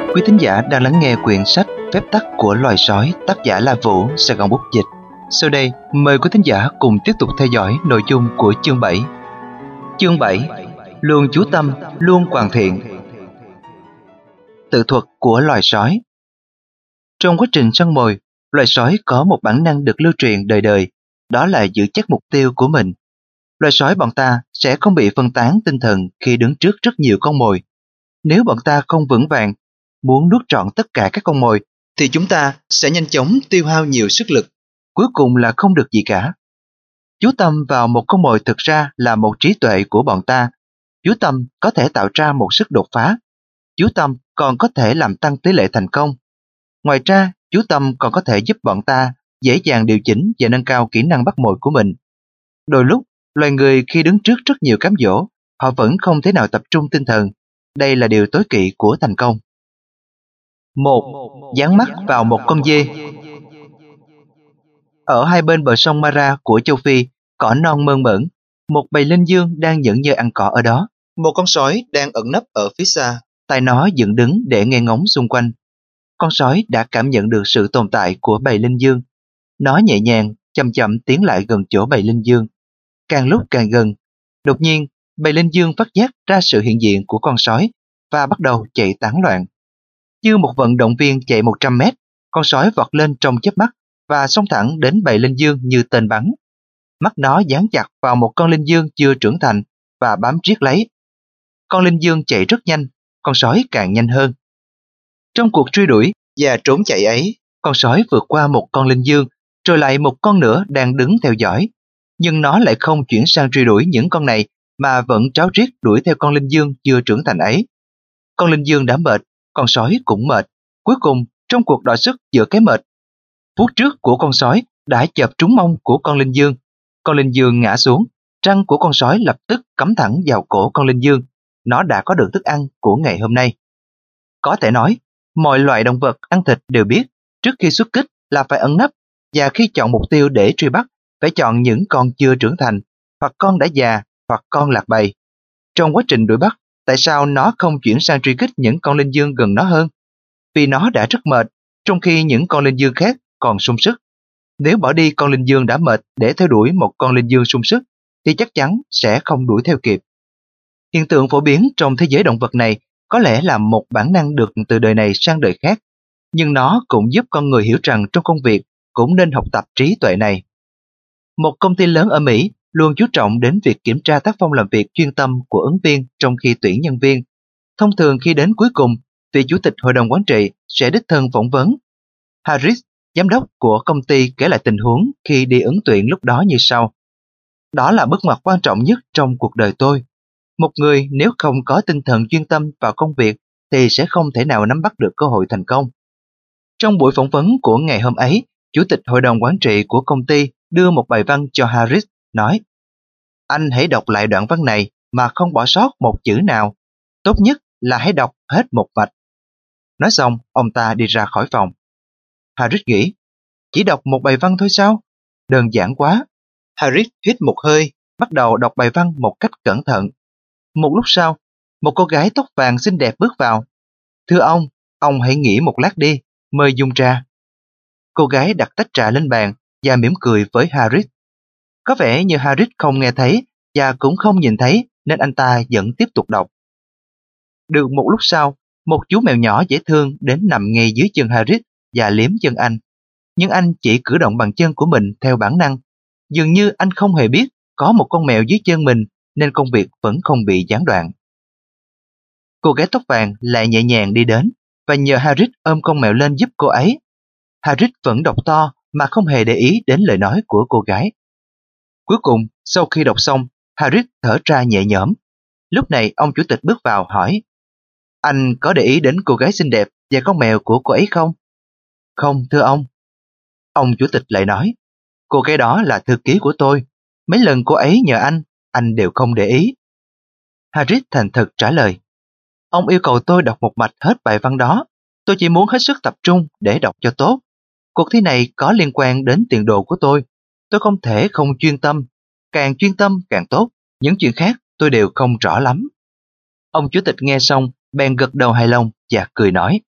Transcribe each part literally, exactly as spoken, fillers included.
Quý thính giả đang lắng nghe quyển sách Phép tắc của loài sói, tác giả là Vũ, Sài Gòn Bút Dịch. Sau đây, mời quý thính giả cùng tiếp tục theo dõi nội dung của chương bảy. Chương bảy. Luôn chú tâm, luôn hoàn thiện. Tự thuật của loài sói. Trong quá trình săn mồi, loài sói có một bản năng được lưu truyền đời đời, đó là giữ chắc mục tiêu của mình. Loài sói bọn ta sẽ không bị phân tán tinh thần khi đứng trước rất nhiều con mồi. Nếu bọn ta không vững vàng, muốn nuốt trọn tất cả các con mồi, thì chúng ta sẽ nhanh chóng tiêu hao nhiều sức lực, cuối cùng là không được gì cả. Chú tâm vào một con mồi thực ra là một trí tuệ của bọn ta. Chú tâm có thể tạo ra một sức đột phá. Chú tâm còn có thể làm tăng tỷ lệ thành công. Ngoài ra, chú tâm còn có thể giúp bọn ta dễ dàng điều chỉnh và nâng cao kỹ năng bắt mồi của mình. Đôi lúc, loài người khi đứng trước rất nhiều cám dỗ, họ vẫn không thể nào tập trung tinh thần. Đây là điều tối kỵ của thành công. Một. Dán mắt vào một con dê. Ở hai bên bờ sông Mara của châu Phi, cỏ non mơn mởn, một bầy linh dương đang nhẫn nhơ ăn cỏ ở đó. Một con sói đang ẩn nấp ở phía xa, tay nó dựng đứng để nghe ngóng xung quanh. Con sói đã cảm nhận được sự tồn tại của bầy linh dương. Nó nhẹ nhàng, chậm chậm tiến lại gần chỗ bầy linh dương. Càng lúc càng gần, đột nhiên, bầy linh dương phát giác ra sự hiện diện của con sói và bắt đầu chạy tán loạn. Như một vận động viên chạy một trăm mét, con sói vọt lên trong chớp mắt và xông thẳng đến bầy linh dương như tên bắn. Mắt nó dán chặt vào một con linh dương chưa trưởng thành và bám riết lấy. Con linh dương chạy rất nhanh, con sói càng nhanh hơn. Trong cuộc truy đuổi và trốn chạy ấy, con sói vượt qua một con linh dương, rồi lại một con nữa đang đứng theo dõi. Nhưng nó lại không chuyển sang truy đuổi những con này, mà vẫn ráo riết đuổi theo con linh dương chưa trưởng thành ấy. Con linh dương đã mệt, con sói cũng mệt. Cuối cùng, trong cuộc đọ sức giữa cái mệt, vuốt trước của con sói đã chộp trúng mông của con linh dương. Con linh dương ngã xuống, răng của con sói lập tức cắm thẳng vào cổ con linh dương. Nó đã có được thức ăn của ngày hôm nay. Có thể nói, mọi loài động vật ăn thịt đều biết, trước khi xuất kích là phải ẩn nấp, và khi chọn mục tiêu để truy bắt, phải chọn những con chưa trưởng thành, hoặc con đã già, hoặc con lạc bầy. Trong quá trình đuổi bắt, tại sao nó không chuyển sang truy kích những con linh dương gần nó hơn? Vì nó đã rất mệt, trong khi những con linh dương khác còn sung sức. Nếu bỏ đi con linh dương đã mệt để theo đuổi một con linh dương sung sức, thì chắc chắn sẽ không đuổi theo kịp. Hiện tượng phổ biến trong thế giới động vật này có lẽ là một bản năng được từ đời này sang đời khác, nhưng nó cũng giúp con người hiểu rằng trong công việc cũng nên học tập trí tuệ này. Một công ty lớn ở Mỹ luôn chú trọng đến việc kiểm tra tác phong làm việc chuyên tâm của ứng viên trong khi tuyển nhân viên. Thông thường khi đến cuối cùng, vị chủ tịch hội đồng quản trị sẽ đích thân phỏng vấn. Harris, giám đốc của công ty, kể lại tình huống khi đi ứng tuyển lúc đó như sau. Đó là bước ngoặt quan trọng nhất trong cuộc đời tôi. Một người nếu không có tinh thần chuyên tâm vào công việc thì sẽ không thể nào nắm bắt được cơ hội thành công. Trong buổi phỏng vấn của ngày hôm ấy, chủ tịch hội đồng quản trị của công ty đưa một bài văn cho Harris, nói: Anh hãy đọc lại đoạn văn này mà không bỏ sót một chữ nào. Tốt nhất là hãy đọc hết một mạch. Nói xong, ông ta đi ra khỏi phòng. Harris nghĩ, chỉ đọc một bài văn thôi sao? Đơn giản quá. Harris hít một hơi, bắt đầu đọc bài văn một cách cẩn thận. Một lúc sau, một cô gái tóc vàng xinh đẹp bước vào. Thưa ông, ông hãy nghỉ một lát đi, mời dùng trà. Cô gái đặt tách trà lên bàn và mỉm cười với Harris. Có vẻ như Harris không nghe thấy và cũng không nhìn thấy, nên anh ta vẫn tiếp tục đọc. Được một lúc sau, một chú mèo nhỏ dễ thương đến nằm ngay dưới chân Harris và liếm chân anh. Nhưng anh chỉ cử động bằng chân của mình theo bản năng. Dường như anh không hề biết có một con mèo dưới chân mình, nên công việc vẫn không bị gián đoạn. Cô gái tóc vàng lại nhẹ nhàng đi đến và nhờ Harris ôm con mèo lên giúp cô ấy. Harris vẫn đọc to mà không hề để ý đến lời nói của cô gái. Cuối cùng, sau khi đọc xong, Harris thở ra nhẹ nhõm. Lúc này ông chủ tịch bước vào hỏi: Anh có để ý đến cô gái xinh đẹp và con mèo của cô ấy không? Không, thưa ông. Ông chủ tịch lại nói: Cô gái đó là thư ký của tôi. Mấy lần cô ấy nhờ anh, anh đều không để ý. Harris thành thật trả lời: Ông yêu cầu tôi đọc một mạch hết bài văn đó. Tôi chỉ muốn hết sức tập trung để đọc cho tốt. Cuộc thi này có liên quan đến tiền đồ của tôi. Tôi không thể không chuyên tâm. Càng chuyên tâm càng tốt. Những chuyện khác tôi đều không rõ lắm. Ông chủ tịch nghe xong, bèn gật đầu hài lòng và cười nói: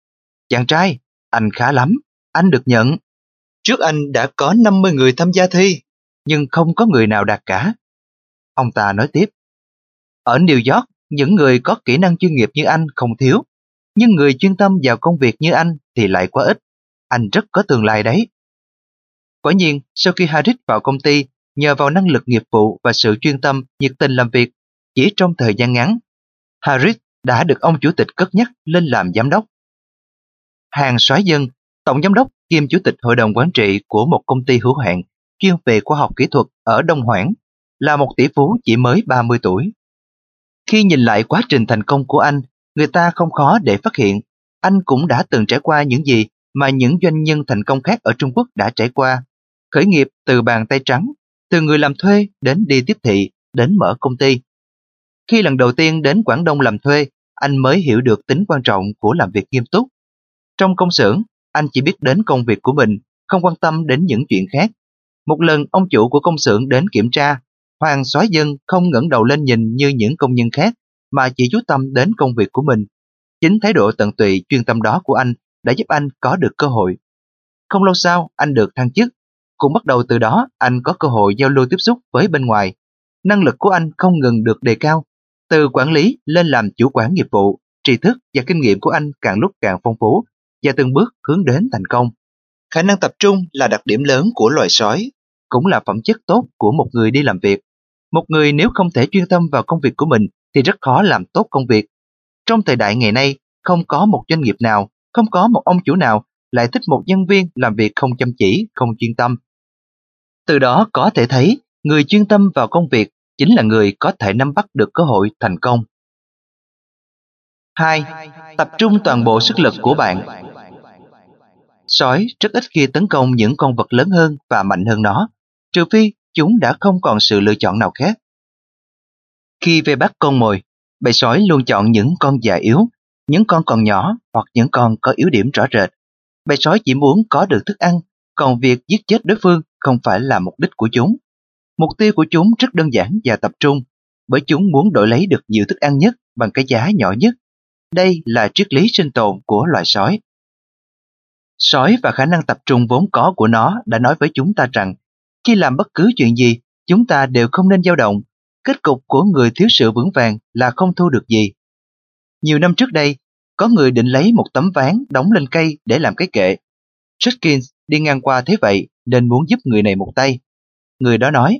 Chàng trai, anh khá lắm, anh được nhận. Trước anh đã có năm mươi người tham gia thi, nhưng không có người nào đạt cả. Ông ta nói tiếp, ở New York, những người có kỹ năng chuyên nghiệp như anh không thiếu, nhưng người chuyên tâm vào công việc như anh thì lại quá ít. Anh rất có tương lai đấy. Quả nhiên, sau khi Harris vào công ty, nhờ vào năng lực nghiệp vụ và sự chuyên tâm, nhiệt tình làm việc, chỉ trong thời gian ngắn, Harris đã được ông chủ tịch cất nhắc lên làm giám đốc. Hàn Soái Dân, tổng giám đốc kiêm chủ tịch hội đồng quản trị của một công ty hữu hạn chuyên về khoa học kỹ thuật ở Đông Hoảng, là một tỷ phú chỉ mới ba mươi tuổi. Khi nhìn lại quá trình thành công của anh, người ta không khó để phát hiện anh cũng đã từng trải qua những gì mà những doanh nhân thành công khác ở Trung Quốc đã trải qua. Khởi nghiệp từ bàn tay trắng, từ người làm thuê đến đi tiếp thị, đến mở công ty. Khi lần đầu tiên đến Quảng Đông làm thuê, anh mới hiểu được tính quan trọng của làm việc nghiêm túc. Trong công xưởng, anh chỉ biết đến công việc của mình, không quan tâm đến những chuyện khác. Một lần ông chủ của công xưởng đến kiểm tra, Hoàng Soái Dân không ngẩng đầu lên nhìn như những công nhân khác, mà chỉ chú tâm đến công việc của mình. Chính thái độ tận tụy chuyên tâm đó của anh đã giúp anh có được cơ hội. Không lâu sau, anh được thăng chức. Cũng bắt đầu từ đó, anh có cơ hội giao lưu tiếp xúc với bên ngoài. Năng lực của anh không ngừng được đề cao. Từ quản lý lên làm chủ quản nghiệp vụ, tri thức và kinh nghiệm của anh càng lúc càng phong phú và từng bước hướng đến thành công. Khả năng tập trung là đặc điểm lớn của loài sói, cũng là phẩm chất tốt của một người đi làm việc. Một người nếu không thể chuyên tâm vào công việc của mình thì rất khó làm tốt công việc. Trong thời đại ngày nay, không có một doanh nghiệp nào, không có một ông chủ nào lại thích một nhân viên làm việc không chăm chỉ, không chuyên tâm. Từ đó có thể thấy, người chuyên tâm vào công việc chính là người có thể nắm bắt được cơ hội thành công. hai. Tập trung toàn bộ sức lực của bạn. Sói rất ít khi tấn công những con vật lớn hơn và mạnh hơn nó, trừ phi chúng đã không còn sự lựa chọn nào khác. Khi vây bắt con mồi, bầy sói luôn chọn những con già yếu, những con còn nhỏ hoặc những con có yếu điểm rõ rệt. Bầy sói chỉ muốn có được thức ăn, còn việc giết chết đối phương không phải là mục đích của chúng. Mục tiêu của chúng rất đơn giản và tập trung, bởi chúng muốn đổi lấy được nhiều thức ăn nhất bằng cái giá nhỏ nhất. Đây là triết lý sinh tồn của loài sói. Sói và khả năng tập trung vốn có của nó đã nói với chúng ta rằng, khi làm bất cứ chuyện gì, chúng ta đều không nên dao động. Kết cục của người thiếu sự vững vàng là không thu được gì. Nhiều năm trước đây, có người định lấy một tấm ván đóng lên cây để làm cái kệ. Judkins đi ngang qua thấy vậy nên muốn giúp người này một tay. Người đó nói,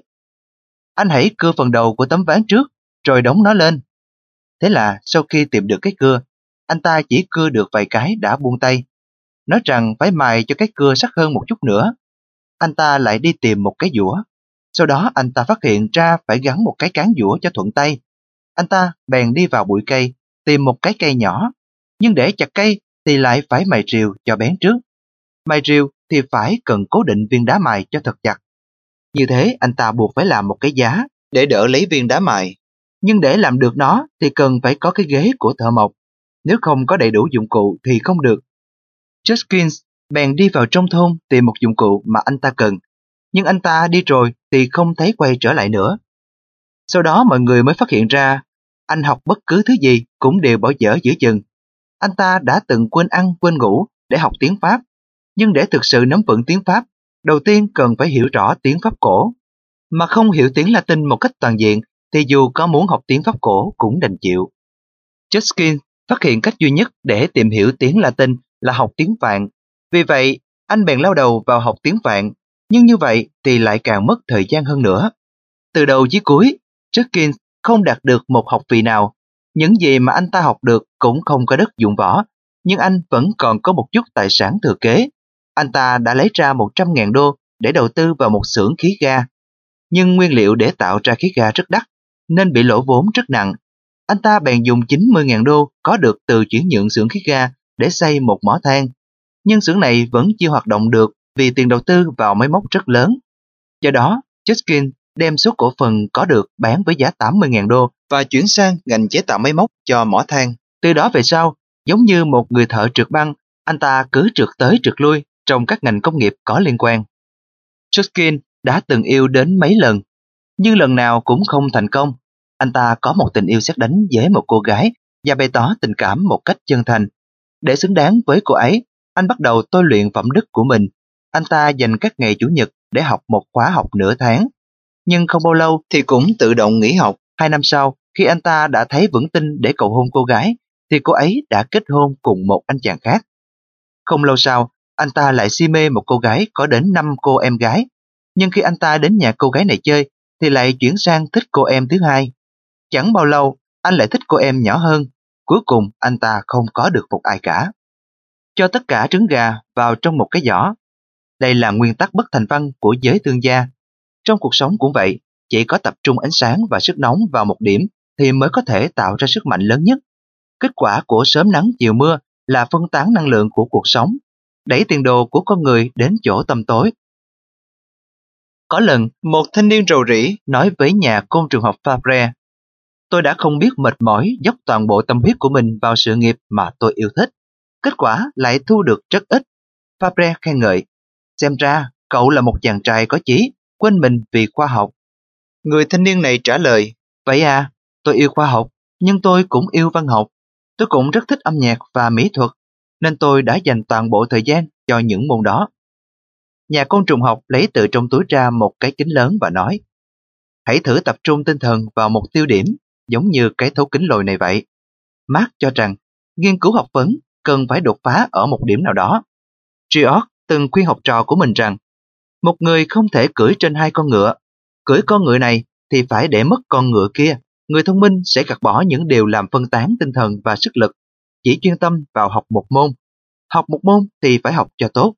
anh hãy cưa phần đầu của tấm ván trước, rồi đóng nó lên. Thế là sau khi tìm được cái cưa, anh ta chỉ cưa được vài cái đã buông tay. Nói rằng phải mài cho cái cưa sắc hơn một chút nữa. Anh ta lại đi tìm một cái dũa. Sau đó anh ta phát hiện ra phải gắn một cái cán dũa cho thuận tay. Anh ta bèn đi vào bụi cây, tìm một cái cây nhỏ. Nhưng để chặt cây thì lại phải mài rìu cho bén trước. Mài rìu thì phải cần cố định viên đá mài cho thật chặt. Như thế anh ta buộc phải làm một cái giá để đỡ lấy viên đá mài. Nhưng để làm được nó thì cần phải có cái ghế của thợ mộc. Nếu không có đầy đủ dụng cụ thì không được. Judkins bèn đi vào trong thôn tìm một dụng cụ mà anh ta cần. Nhưng anh ta đi rồi thì không thấy quay trở lại nữa. Sau đó mọi người mới phát hiện ra, anh học bất cứ thứ gì cũng đều bỏ dở giữa chừng. Anh ta đã từng quên ăn quên ngủ để học tiếng Pháp. Nhưng để thực sự nắm vững tiếng Pháp, đầu tiên cần phải hiểu rõ tiếng Pháp cổ. Mà không hiểu tiếng Latin một cách toàn diện thì dù có muốn học tiếng Pháp cổ cũng đành chịu. Judkins phát hiện cách duy nhất để tìm hiểu tiếng Latin là học tiếng Phạn. Vì vậy, anh bèn lao đầu vào học tiếng Phạn, nhưng như vậy thì lại càng mất thời gian hơn nữa. Từ đầu chí cuối, Judkins không đạt được một học vị nào. Những gì mà anh ta học được cũng không có đất dụng võ, nhưng anh vẫn còn có một chút tài sản thừa kế. Anh ta đã lấy ra một trăm ngàn đô để đầu tư vào một xưởng khí ga. Nhưng nguyên liệu để tạo ra khí ga rất đắt, nên bị lỗ vốn rất nặng. Anh ta bèn dùng chín mươi ngàn đô có được từ chuyển nhượng xưởng khí ga để xây một mỏ than. Nhưng xưởng này vẫn chưa hoạt động được vì tiền đầu tư vào máy móc rất lớn. Do đó, Judkins đem số cổ phần có được bán với giá tám mươi ngàn đô và chuyển sang ngành chế tạo máy móc cho mỏ than. Từ đó về sau, giống như một người thợ trượt băng, anh ta cứ trượt tới trượt lui trong các ngành công nghiệp có liên quan. Judkins đã từng yêu đến mấy lần, nhưng lần nào cũng không thành công. Anh ta có một tình yêu sét đánh với một cô gái và bày tỏ tình cảm một cách chân thành. Để xứng đáng với cô ấy, anh bắt đầu tôi luyện phẩm đức của mình. Anh ta dành các ngày chủ nhật để học một khóa học nửa tháng. Nhưng không bao lâu thì cũng tự động nghỉ học. Hai năm sau, khi anh ta đã thấy vững tin để cầu hôn cô gái, thì cô ấy đã kết hôn cùng một anh chàng khác. Không lâu sau, anh ta lại si mê một cô gái có đến năm cô em gái. Nhưng khi anh ta đến nhà cô gái này chơi, thì lại chuyển sang thích cô em thứ hai. Chẳng bao lâu, anh lại thích cô em nhỏ hơn. Cuối cùng, anh ta không có được một ai cả. Cho tất cả trứng gà vào trong một cái giỏ. Đây là nguyên tắc bất thành văn của giới thương gia. Trong cuộc sống cũng vậy, chỉ có tập trung ánh sáng và sức nóng vào một điểm thì mới có thể tạo ra sức mạnh lớn nhất. Kết quả của sớm nắng chiều mưa là phân tán năng lượng của cuộc sống, đẩy tiền đồ của con người đến chỗ tăm tối. Có lần, một thanh niên rầu rĩ nói với nhà côn trùng học Fabre: tôi đã không biết mệt mỏi dốc toàn bộ tâm huyết của mình vào sự nghiệp mà tôi yêu thích. Kết quả lại thu được rất ít. Fabre khen ngợi: xem ra, cậu là một chàng trai có chí, quên mình vì khoa học. Người thanh niên này trả lời: vậy à, tôi yêu khoa học, nhưng tôi cũng yêu văn học. Tôi cũng rất thích âm nhạc và mỹ thuật, nên tôi đã dành toàn bộ thời gian cho những môn đó. Nhà côn trùng học lấy từ trong túi ra một cái kính lớn và nói: hãy thử tập trung tinh thần vào một tiêu điểm, giống như cái thấu kính lồi này vậy. Marx cho rằng, nghiên cứu học vấn cần phải đột phá ở một điểm nào đó. George từng khuyên học trò của mình rằng, một người không thể cưỡi trên hai con ngựa. Cưỡi con ngựa này thì phải để mất con ngựa kia. Người thông minh sẽ gạt bỏ những điều làm phân tán tinh thần và sức lực, chỉ chuyên tâm vào học một môn. Học một môn thì phải học cho tốt.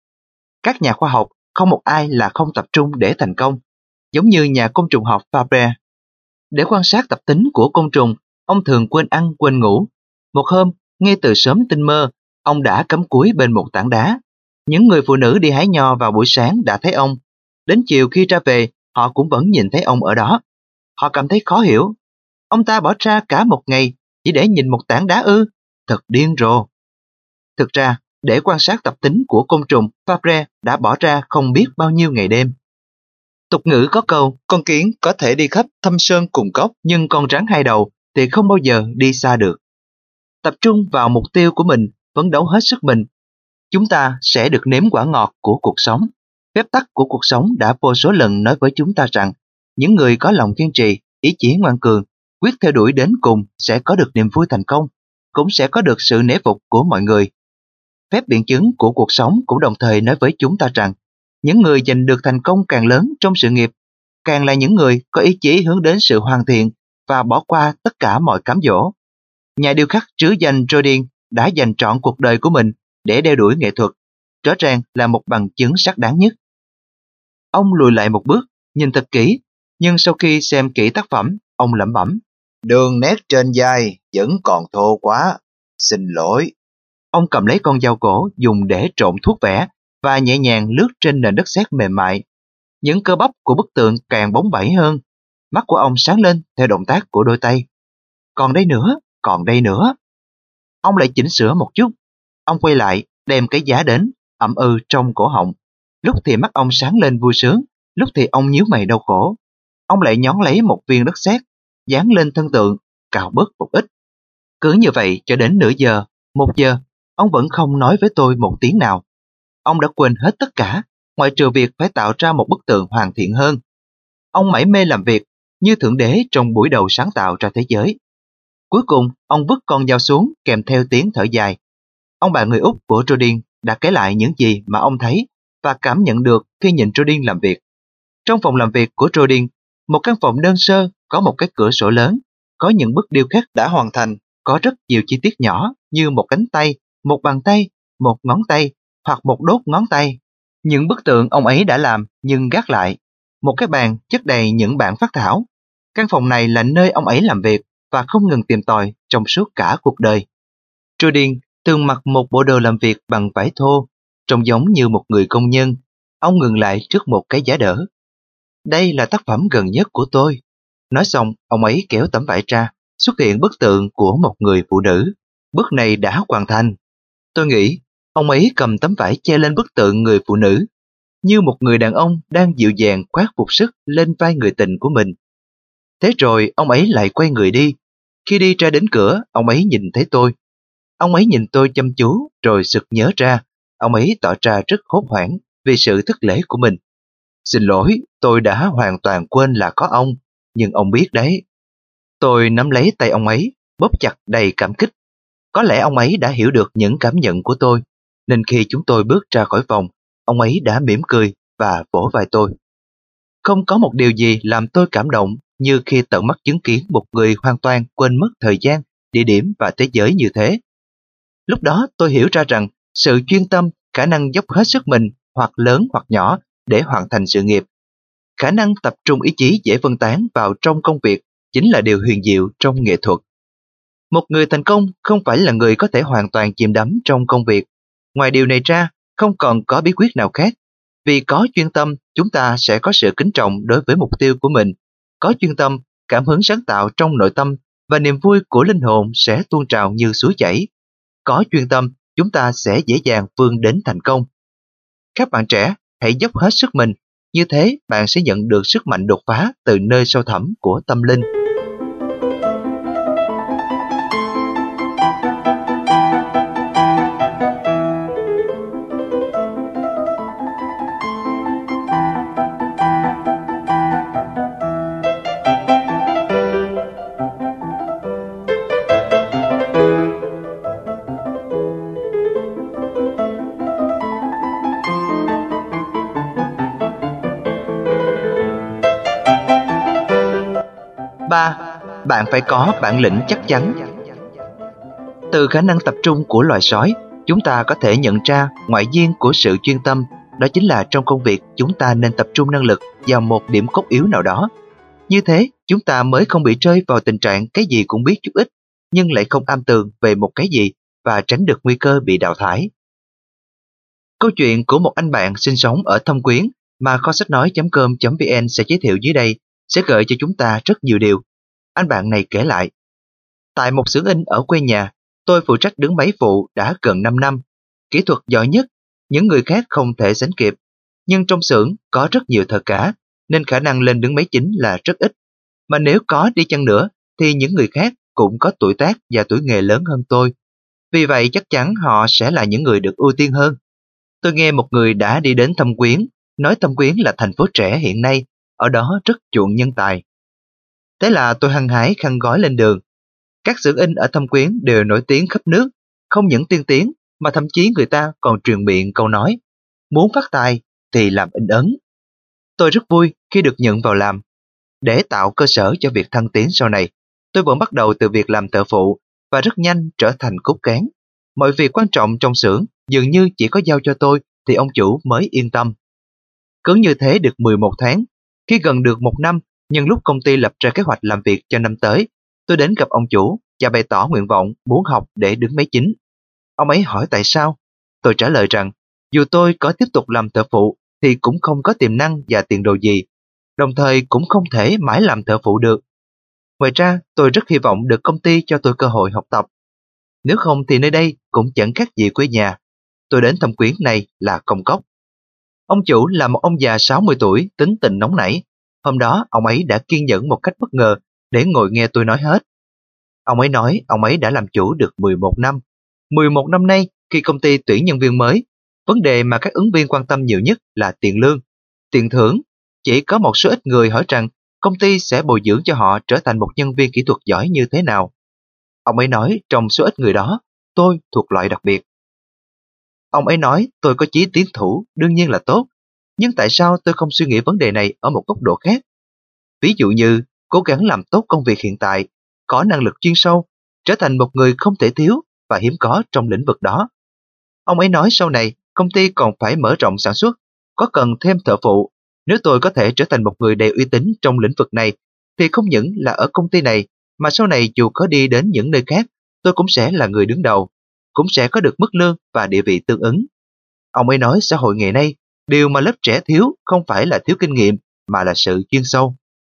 Các nhà khoa học không một ai là không tập trung để thành công, giống như nhà côn trùng học Fabre. Để quan sát tập tính của côn trùng, ông thường quên ăn quên ngủ. Một hôm, ngay từ sớm tinh mơ, ông đã cắm cúi bên một tảng đá. Những người phụ nữ đi hái nho vào buổi sáng đã thấy ông. Đến chiều khi ra về, họ cũng vẫn nhìn thấy ông ở đó. Họ cảm thấy khó hiểu. Ông ta bỏ ra cả một ngày chỉ để nhìn một tảng đá ư? Thật điên rồ. Thực ra, để quan sát tập tính của côn trùng, Fabre đã bỏ ra không biết bao nhiêu ngày đêm. Tục ngữ có câu, con kiến có thể đi khắp thâm sơn cùng cốc, nhưng con rắn hai đầu thì không bao giờ đi xa được. Tập trung vào mục tiêu của mình, phấn đấu hết sức mình, chúng ta sẽ được nếm quả ngọt của cuộc sống. Phép tắc của cuộc sống đã vô số lần nói với chúng ta rằng, những người có lòng kiên trì, ý chí ngoan cường, quyết theo đuổi đến cùng sẽ có được niềm vui thành công, cũng sẽ có được sự nể phục của mọi người. Phép biện chứng của cuộc sống cũng đồng thời nói với chúng ta rằng, những người giành được thành công càng lớn trong sự nghiệp, càng là những người có ý chí hướng đến sự hoàn thiện và bỏ qua tất cả mọi cám dỗ. Nhà điêu khắc trứ danh Rodin đã dành trọn cuộc đời của mình để đeo đuổi nghệ thuật, rõ ràng là một bằng chứng xác đáng nhất. Ông lùi lại một bước, nhìn thật kỹ, nhưng sau khi xem kỹ tác phẩm, ông lẩm bẩm: đường nét trên vai vẫn còn thô quá, xin lỗi. Ông cầm lấy con dao gỗ dùng để trộn thuốc vẽ và nhẹ nhàng lướt trên nền đất sét mềm mại. Những cơ bắp của bức tượng càng bóng bẩy hơn. Mắt của ông sáng lên theo động tác của đôi tay. Còn đây nữa, còn đây nữa. Ông lại chỉnh sửa một chút. Ông quay lại, đem cái giá đến, ậm ừ trong cổ họng. Lúc thì mắt ông sáng lên vui sướng, lúc thì ông nhíu mày đau khổ. Ông lại nhón lấy một viên đất sét, dán lên thân tượng, cào bớt một ít. Cứ như vậy cho đến nửa giờ, một giờ, ông vẫn không nói với tôi một tiếng nào. Ông đã quên hết tất cả, ngoại trừ việc phải tạo ra một bức tượng hoàn thiện hơn. Ông mải mê làm việc, như Thượng Đế trong buổi đầu sáng tạo ra thế giới. Cuối cùng, ông vứt con dao xuống kèm theo tiếng thở dài. Ông bà người Úc của Rodin đã kể lại những gì mà ông thấy và cảm nhận được khi nhìn Rodin làm việc. Trong phòng làm việc của Rodin, một căn phòng đơn sơ có một cái cửa sổ lớn, có những bức điêu khắc đã hoàn thành, có rất nhiều chi tiết nhỏ như một cánh tay, một bàn tay, một ngón tay hoặc một đốt ngón tay. Những bức tượng ông ấy đã làm nhưng gác lại. Một cái bàn chất đầy những bản phác thảo. Căn phòng này là nơi ông ấy làm việc và không ngừng tìm tòi trong suốt cả cuộc đời. Rodin thường mặc một bộ đồ làm việc bằng vải thô, trông giống như một người công nhân. Ông ngừng lại trước một cái giá đỡ. Đây là tác phẩm gần nhất của tôi. Nói xong, ông ấy kéo tấm vải ra, xuất hiện bức tượng của một người phụ nữ. Bức này đã hoàn thành. Tôi nghĩ, ông ấy cầm tấm vải che lên bức tượng người phụ nữ, như một người đàn ông đang dịu dàng khoác phục sức lên vai người tình của mình. Thế rồi ông ấy lại quay người đi. Khi đi ra đến cửa, ông ấy nhìn thấy tôi. Ông ấy nhìn tôi chăm chú rồi sực nhớ ra. Ông ấy tỏ ra rất hốt hoảng vì sự thất lễ của mình. Xin lỗi, tôi đã hoàn toàn quên là có ông, nhưng ông biết đấy. Tôi nắm lấy tay ông ấy, bóp chặt đầy cảm kích. Có lẽ ông ấy đã hiểu được những cảm nhận của tôi, nên khi chúng tôi bước ra khỏi phòng, ông ấy đã mỉm cười và vỗ vai tôi. Không có một điều gì làm tôi cảm động như khi tận mắt chứng kiến một người hoàn toàn quên mất thời gian, địa điểm và thế giới như thế. Lúc đó tôi hiểu ra rằng sự chuyên tâm, khả năng dốc hết sức mình hoặc lớn hoặc nhỏ để hoàn thành sự nghiệp, khả năng tập trung ý chí dễ phân tán vào trong công việc chính là điều huyền diệu trong nghệ thuật. Một người thành công không phải là người có thể hoàn toàn chìm đắm trong công việc. Ngoài điều này ra, không còn có bí quyết nào khác. Vì có chuyên tâm, chúng ta sẽ có sự kính trọng đối với mục tiêu của mình. Có chuyên tâm, cảm hứng sáng tạo trong nội tâm và niềm vui của linh hồn sẽ tuôn trào như suối chảy. Có chuyên tâm, chúng ta sẽ dễ dàng vươn đến thành công. Các bạn trẻ, hãy dốc hết sức mình. Như thế, bạn sẽ nhận được sức mạnh đột phá từ nơi sâu thẳm của tâm linh. ba. Bạn phải có bản lĩnh chắc chắn. Từ khả năng tập trung của loài sói, chúng ta có thể nhận ra ngoại duyên của sự chuyên tâm, đó chính là trong công việc chúng ta nên tập trung năng lực vào một điểm cốt yếu nào đó. Như thế, chúng ta mới không bị rơi vào tình trạng cái gì cũng biết chút ít, nhưng lại không am tường về một cái gì và tránh được nguy cơ bị đào thải. Câu chuyện của một anh bạn sinh sống ở Thâm Quyến mà kho sách nói chấm com chấm vn sẽ giới thiệu dưới đây sẽ gợi cho chúng ta rất nhiều điều. Anh bạn này kể lại, tại một xưởng in ở quê nhà, tôi phụ trách đứng máy phụ đã gần năm năm. Kỹ thuật giỏi nhất, những người khác không thể sánh kịp. Nhưng trong xưởng có rất nhiều thợ cả, nên khả năng lên đứng máy chính là rất ít. Mà nếu có đi chăng nữa, thì những người khác cũng có tuổi tác và tuổi nghề lớn hơn tôi. Vì vậy chắc chắn họ sẽ là những người được ưu tiên hơn. Tôi nghe một người đã đi đến Thâm Quyến, nói Thâm Quyến là thành phố trẻ hiện nay, ở đó rất chuộng nhân tài. Thế là tôi hăng hái khăn gói lên đường. Các xưởng in ở Thâm Quyến đều nổi tiếng khắp nước, không những tiên tiến mà thậm chí người ta còn truyền miệng câu nói, muốn phát tài thì làm in ấn. Tôi rất vui khi được nhận vào làm. Để tạo cơ sở cho việc thăng tiến sau này, tôi vẫn bắt đầu từ việc làm thợ phụ và rất nhanh trở thành cốt cán. Mọi việc quan trọng trong xưởng dường như chỉ có giao cho tôi thì ông chủ mới yên tâm. Cứ như thế được mười một tháng. Khi gần được một năm, nhân lúc công ty lập ra kế hoạch làm việc cho năm tới, tôi đến gặp ông chủ và bày tỏ nguyện vọng muốn học để đứng máy chính. Ông ấy hỏi tại sao? Tôi trả lời rằng, dù tôi có tiếp tục làm thợ phụ thì cũng không có tiềm năng và tiền đồ gì, đồng thời cũng không thể mãi làm thợ phụ được. Ngoài ra, tôi rất hy vọng được công ty cho tôi cơ hội học tập. Nếu không thì nơi đây cũng chẳng khác gì quê nhà. Tôi đến Thâm Quyến này là công cốc. Ông chủ là một ông già sáu mươi tuổi, tính tình nóng nảy. Hôm đó, ông ấy đã kiên nhẫn một cách bất ngờ để ngồi nghe tôi nói hết. Ông ấy nói ông ấy đã làm chủ được mười một năm. mười một năm nay, khi công ty tuyển nhân viên mới, vấn đề mà các ứng viên quan tâm nhiều nhất là tiền lương, tiền thưởng. Chỉ có một số ít người hỏi rằng công ty sẽ bồi dưỡng cho họ trở thành một nhân viên kỹ thuật giỏi như thế nào. Ông ấy nói trong số ít người đó, tôi thuộc loại đặc biệt. Ông ấy nói tôi có chí tiến thủ, đương nhiên là tốt. Nhưng tại sao tôi không suy nghĩ vấn đề này ở một góc độ khác? Ví dụ như, cố gắng làm tốt công việc hiện tại, có năng lực chuyên sâu, trở thành một người không thể thiếu và hiếm có trong lĩnh vực đó. Ông ấy nói sau này, công ty còn phải mở rộng sản xuất, có cần thêm thợ phụ. Nếu tôi có thể trở thành một người đầy uy tín trong lĩnh vực này, thì không những là ở công ty này, mà sau này dù có đi đến những nơi khác, tôi cũng sẽ là người đứng đầu, cũng sẽ có được mức lương và địa vị tương ứng. Ông ấy nói xã hội ngày nay, điều mà lớp trẻ thiếu không phải là thiếu kinh nghiệm, mà là sự chuyên sâu.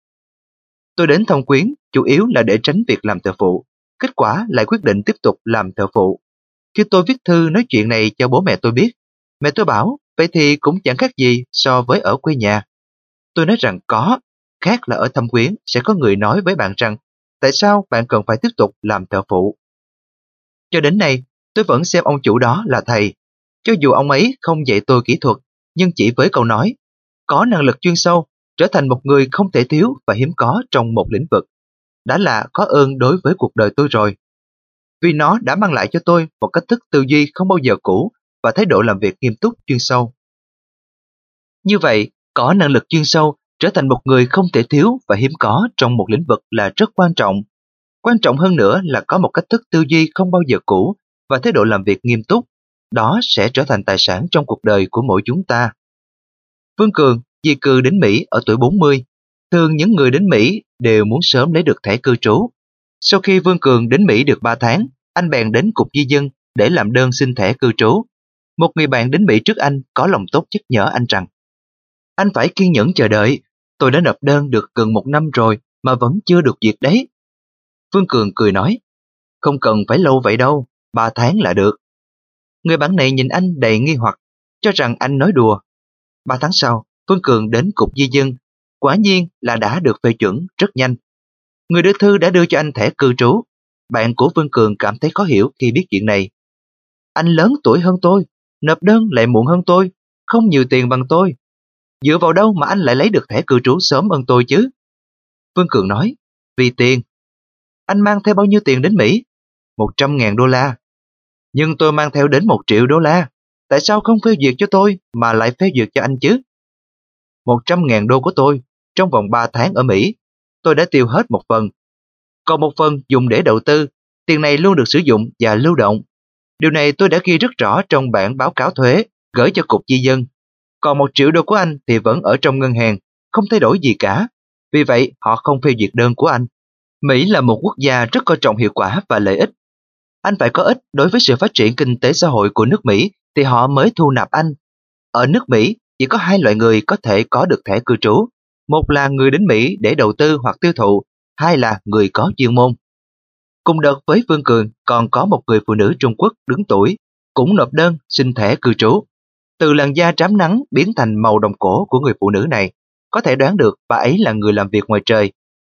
Tôi đến Thâm Quyến chủ yếu là để tránh việc làm thợ phụ, kết quả lại quyết định tiếp tục làm thợ phụ. Khi tôi viết thư nói chuyện này cho bố mẹ tôi biết, mẹ tôi bảo, vậy thì cũng chẳng khác gì so với ở quê nhà. Tôi nói rằng có, khác là ở Thâm Quyến sẽ có người nói với bạn rằng, tại sao bạn cần phải tiếp tục làm thợ phụ. Cho đến nay, Tôi vẫn xem ông chủ đó là thầy. Cho dù ông ấy không dạy tôi kỹ thuật, nhưng chỉ với câu nói, có năng lực chuyên sâu, trở thành một người không thể thiếu và hiếm có trong một lĩnh vực, đã là có ơn đối với cuộc đời tôi rồi. Vì nó đã mang lại cho tôi một cách thức tư duy không bao giờ cũ và thái độ làm việc nghiêm túc chuyên sâu. Như vậy, có năng lực chuyên sâu, trở thành một người không thể thiếu và hiếm có trong một lĩnh vực là rất quan trọng. Quan trọng hơn nữa là có một cách thức tư duy không bao giờ cũ và thái độ làm việc nghiêm túc. Đó sẽ trở thành tài sản trong cuộc đời của mỗi chúng ta. Vương Cường di cư đến Mỹ ở tuổi bốn mươi. Thường những người đến Mỹ đều muốn sớm lấy được thẻ cư trú. Sau khi Vương Cường đến Mỹ được ba tháng, anh bèn đến Cục Di dân để làm đơn xin thẻ cư trú. Một người bạn đến Mỹ trước anh có lòng tốt nhắc nhở anh rằng: "Anh phải kiên nhẫn chờ đợi, tôi đã nộp đơn được gần một năm rồi mà vẫn chưa được duyệt đấy." Vương Cường cười nói: "Không cần phải lâu vậy đâu, ba tháng là được." Người bạn này nhìn anh đầy nghi hoặc, cho rằng anh nói đùa. Ba tháng sau, Vương Cường đến Cục Di dân, quả nhiên là đã được phê chuẩn rất nhanh. Người đưa thư đã đưa cho anh thẻ cư trú. Bạn của Vương Cường cảm thấy khó hiểu khi biết chuyện này. Anh lớn tuổi hơn tôi, nộp đơn lại muộn hơn tôi, không nhiều tiền bằng tôi. Dựa vào đâu mà anh lại lấy được thẻ cư trú sớm hơn tôi chứ? Vương Cường nói: "Vì tiền." "Anh mang theo bao nhiêu tiền đến Mỹ?" Một trăm ngàn đô la. "Nhưng tôi mang theo đến một triệu đô la. Tại sao không phê duyệt cho tôi mà lại phê duyệt cho anh chứ?" Một trăm ngàn đô của tôi, trong vòng ba tháng ở Mỹ, tôi đã tiêu hết một phần. Còn một phần dùng để đầu tư, tiền này luôn được sử dụng và lưu động. Điều này tôi đã ghi rất rõ trong bản báo cáo thuế, gửi cho Cục Di dân. Còn một triệu đô của anh thì vẫn ở trong ngân hàng, không thay đổi gì cả. Vì vậy, họ không phê duyệt đơn của anh. Mỹ là một quốc gia rất coi trọng hiệu quả và lợi ích. Anh phải có ích đối với sự phát triển kinh tế xã hội của nước Mỹ thì họ mới thu nạp anh. Ở nước Mỹ, chỉ có hai loại người có thể có được thẻ cư trú. Một là người đến Mỹ để đầu tư hoặc tiêu thụ, hai là người có chuyên môn. Cùng đợt với Vương Cường còn có một người phụ nữ Trung Quốc đứng tuổi, cũng nộp đơn xin thẻ cư trú. Từ làn da trám nắng biến thành màu đồng cổ của người phụ nữ này, có thể đoán được bà ấy là người làm việc ngoài trời.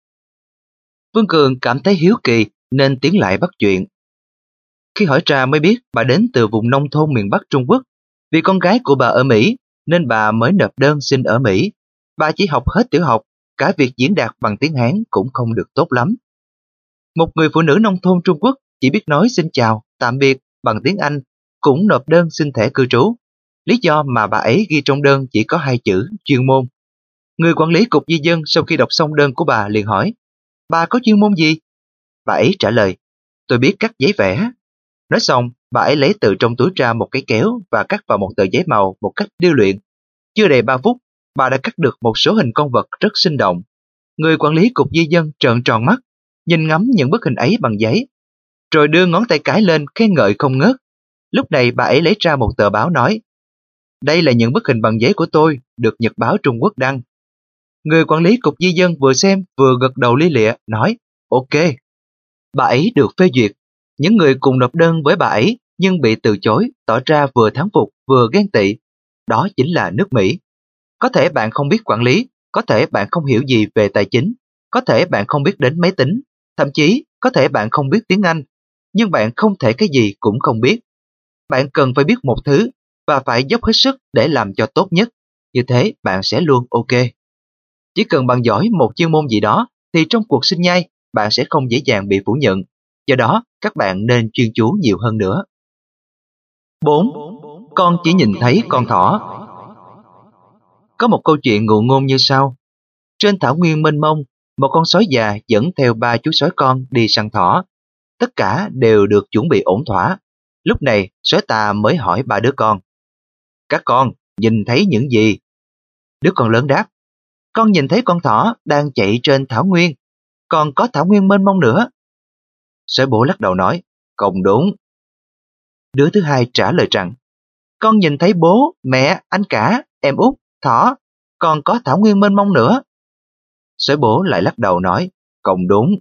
Vương Cường cảm thấy hiếu kỳ nên tiến lại bắt chuyện. Khi hỏi ra mới biết bà đến từ vùng nông thôn miền Bắc Trung Quốc. Vì con gái của bà ở Mỹ nên bà mới nộp đơn xin ở Mỹ. Bà chỉ học hết tiểu học, cả việc diễn đạt bằng tiếng Hán cũng không được tốt lắm. Một người phụ nữ nông thôn Trung Quốc chỉ biết nói xin chào, tạm biệt bằng tiếng Anh, cũng nộp đơn xin thẻ cư trú. Lý do mà bà ấy ghi trong đơn chỉ có hai chữ chuyên môn. Người quản lý Cục Di dân sau khi đọc xong đơn của bà liền hỏi: "Bà có chuyên môn gì?" Bà ấy trả lời: "Tôi biết cắt giấy vẽ." Nói xong, bà ấy lấy từ trong túi ra một cái kéo và cắt vào một tờ giấy màu một cách điêu luyện. Chưa đầy ba phút, bà đã cắt được một số hình con vật rất sinh động. Người quản lý Cục Di dân trợn tròn mắt, nhìn ngắm những bức hình ấy bằng giấy, rồi đưa ngón tay cái lên khen ngợi không ngớt. Lúc này bà ấy lấy ra một tờ báo nói: "Đây là những bức hình bằng giấy của tôi, được Nhật báo Trung Quốc đăng." Người quản lý Cục Di dân vừa xem vừa gật đầu lia lịa, nói: "Ok." Bà ấy được phê duyệt. Những người cùng nộp đơn với bà ấy nhưng bị từ chối tỏ ra vừa thán phục vừa ghen tị. Đó chính là nước Mỹ. Có thể bạn không biết quản lý, có thể bạn không hiểu gì về tài chính, có thể bạn không biết đến máy tính, thậm chí có thể bạn không biết tiếng Anh, nhưng bạn không thể cái gì cũng không biết. Bạn cần phải biết một thứ và phải dốc hết sức để làm cho tốt nhất. Như thế bạn sẽ luôn ok. Chỉ cần bạn giỏi một chuyên môn gì đó thì trong cuộc sinh nhai bạn sẽ không dễ dàng bị phủ nhận. Do đó, các bạn nên chuyên chú nhiều hơn nữa. bốn. Con chỉ nhìn thấy con thỏ. Có một câu chuyện ngụ ngôn như sau. Trên thảo nguyên mênh mông, một con sói già dẫn theo ba chú sói con đi săn thỏ. Tất cả đều được chuẩn bị ổn thỏa. Lúc này, sói tà mới hỏi ba đứa con: "Các con nhìn thấy những gì?" Đứa con lớn đáp: "Con nhìn thấy con thỏ đang chạy trên thảo nguyên, còn có thảo nguyên mênh mông nữa." Sói bố lắc đầu nói: "Không đúng." Đứa thứ hai trả lời rằng: "Con nhìn thấy bố, mẹ, anh cả, em út, thỏ, còn có thảo nguyên mênh mông nữa." Sói bố lại lắc đầu nói: "Không đúng."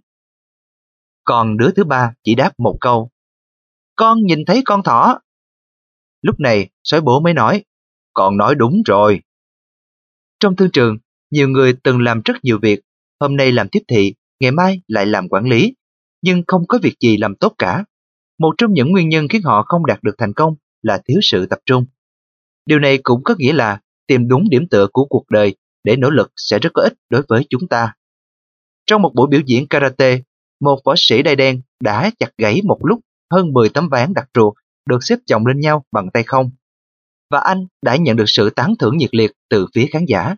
Còn đứa thứ ba chỉ đáp một câu: "Con nhìn thấy con thỏ." Lúc này sói bố mới nói: "Con nói đúng rồi." Trong thương trường, nhiều người từng làm rất nhiều việc, hôm nay làm tiếp thị, ngày mai lại làm quản lý, nhưng không có việc gì làm tốt cả. Một trong những nguyên nhân khiến họ không đạt được thành công là thiếu sự tập trung. Điều này cũng có nghĩa là tìm đúng điểm tựa của cuộc đời để nỗ lực sẽ rất có ích đối với chúng ta. Trong một buổi biểu diễn karate, một võ sĩ đai đen đã chặt gãy một lúc hơn mười tấm ván đặt ruột được xếp chồng lên nhau bằng tay không. Và anh đã nhận được sự tán thưởng nhiệt liệt từ phía khán giả.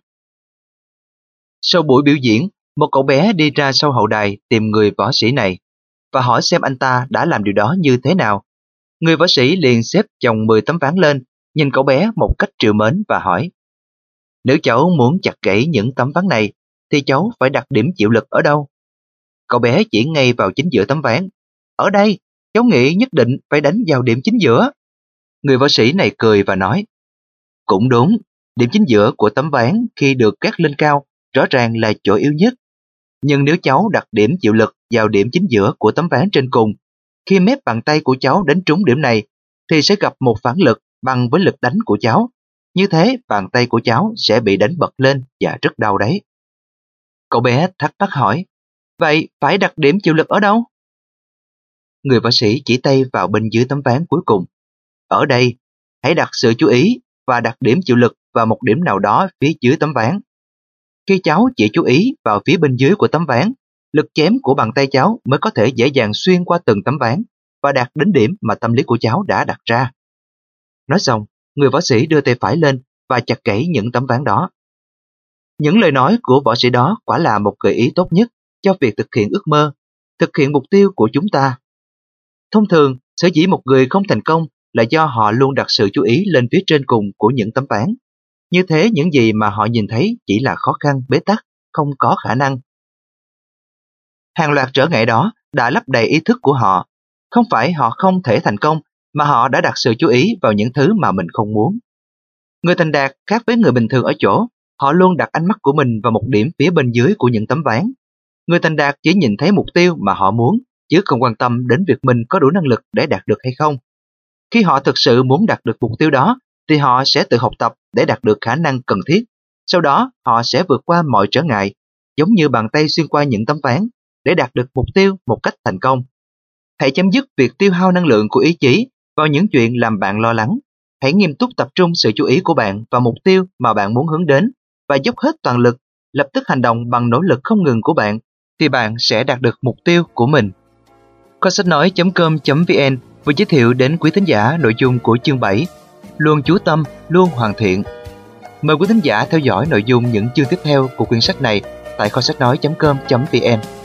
Sau buổi biểu diễn, một cậu bé đi ra sau hậu đài tìm người võ sĩ này và hỏi xem anh ta đã làm điều đó như thế nào. Người võ sĩ liền xếp chồng mười tấm ván lên, nhìn cậu bé một cách trìu mến và hỏi: "Nếu cháu muốn chặt gãy những tấm ván này, thì cháu phải đặt điểm chịu lực ở đâu?" Cậu bé chỉ ngay vào chính giữa tấm ván. "Ở đây, cháu nghĩ nhất định phải đánh vào điểm chính giữa." Người võ sĩ này cười và nói: "Cũng đúng, điểm chính giữa của tấm ván khi được gác lên cao rõ ràng là chỗ yếu nhất. Nhưng nếu cháu đặt điểm chịu lực vào điểm chính giữa của tấm ván trên cùng, khi mép bàn tay của cháu đánh trúng điểm này, thì sẽ gặp một phản lực bằng với lực đánh của cháu. Như thế, bàn tay của cháu sẽ bị đánh bật lên và rất đau đấy." Cậu bé thắc mắc hỏi: "Vậy phải đặt điểm chịu lực ở đâu?" Người võ sĩ chỉ tay vào bên dưới tấm ván cuối cùng. "Ở đây, hãy đặt sự chú ý và đặt điểm chịu lực vào một điểm nào đó phía dưới tấm ván. Khi cháu chỉ chú ý vào phía bên dưới của tấm ván, lực chém của bàn tay cháu mới có thể dễ dàng xuyên qua từng tấm ván và đạt đến điểm mà tâm lý của cháu đã đặt ra." Nói xong, người võ sĩ đưa tay phải lên và chặt gãy những tấm ván đó. Những lời nói của võ sĩ đó quả là một gợi ý tốt nhất cho việc thực hiện ước mơ, thực hiện mục tiêu của chúng ta. Thông thường, sở dĩ một người không thành công là do họ luôn đặt sự chú ý lên phía trên cùng của những tấm ván. Như thế, những gì mà họ nhìn thấy chỉ là khó khăn, bế tắc, không có khả năng. Hàng loạt trở ngại đó đã lấp đầy ý thức của họ. Không phải họ không thể thành công, mà họ đã đặt sự chú ý vào những thứ mà mình không muốn. Người thành đạt khác với người bình thường ở chỗ, họ luôn đặt ánh mắt của mình vào một điểm phía bên dưới của những tấm ván. Người thành đạt chỉ nhìn thấy mục tiêu mà họ muốn, chứ không quan tâm đến việc mình có đủ năng lực để đạt được hay không. Khi họ thực sự muốn đạt được mục tiêu đó, thì họ sẽ tự học tập để đạt được khả năng cần thiết. Sau đó, họ sẽ vượt qua mọi trở ngại, giống như bàn tay xuyên qua những tấm ván, để đạt được mục tiêu một cách thành công. Hãy chấm dứt việc tiêu hao năng lượng của ý chí vào những chuyện làm bạn lo lắng. Hãy nghiêm túc tập trung sự chú ý của bạn vào mục tiêu mà bạn muốn hướng đến và dốc hết toàn lực, lập tức hành động bằng nỗ lực không ngừng của bạn, thì bạn sẽ đạt được mục tiêu của mình. Kho sách nói chấm com chấm vn vừa giới thiệu đến quý thính giả nội dung của chương bảy, luôn chú tâm, luôn hoàn thiện. Mời quý thính giả theo dõi nội dung những chương tiếp theo của quyển sách này tại kho sách nói chấm com chấm vn.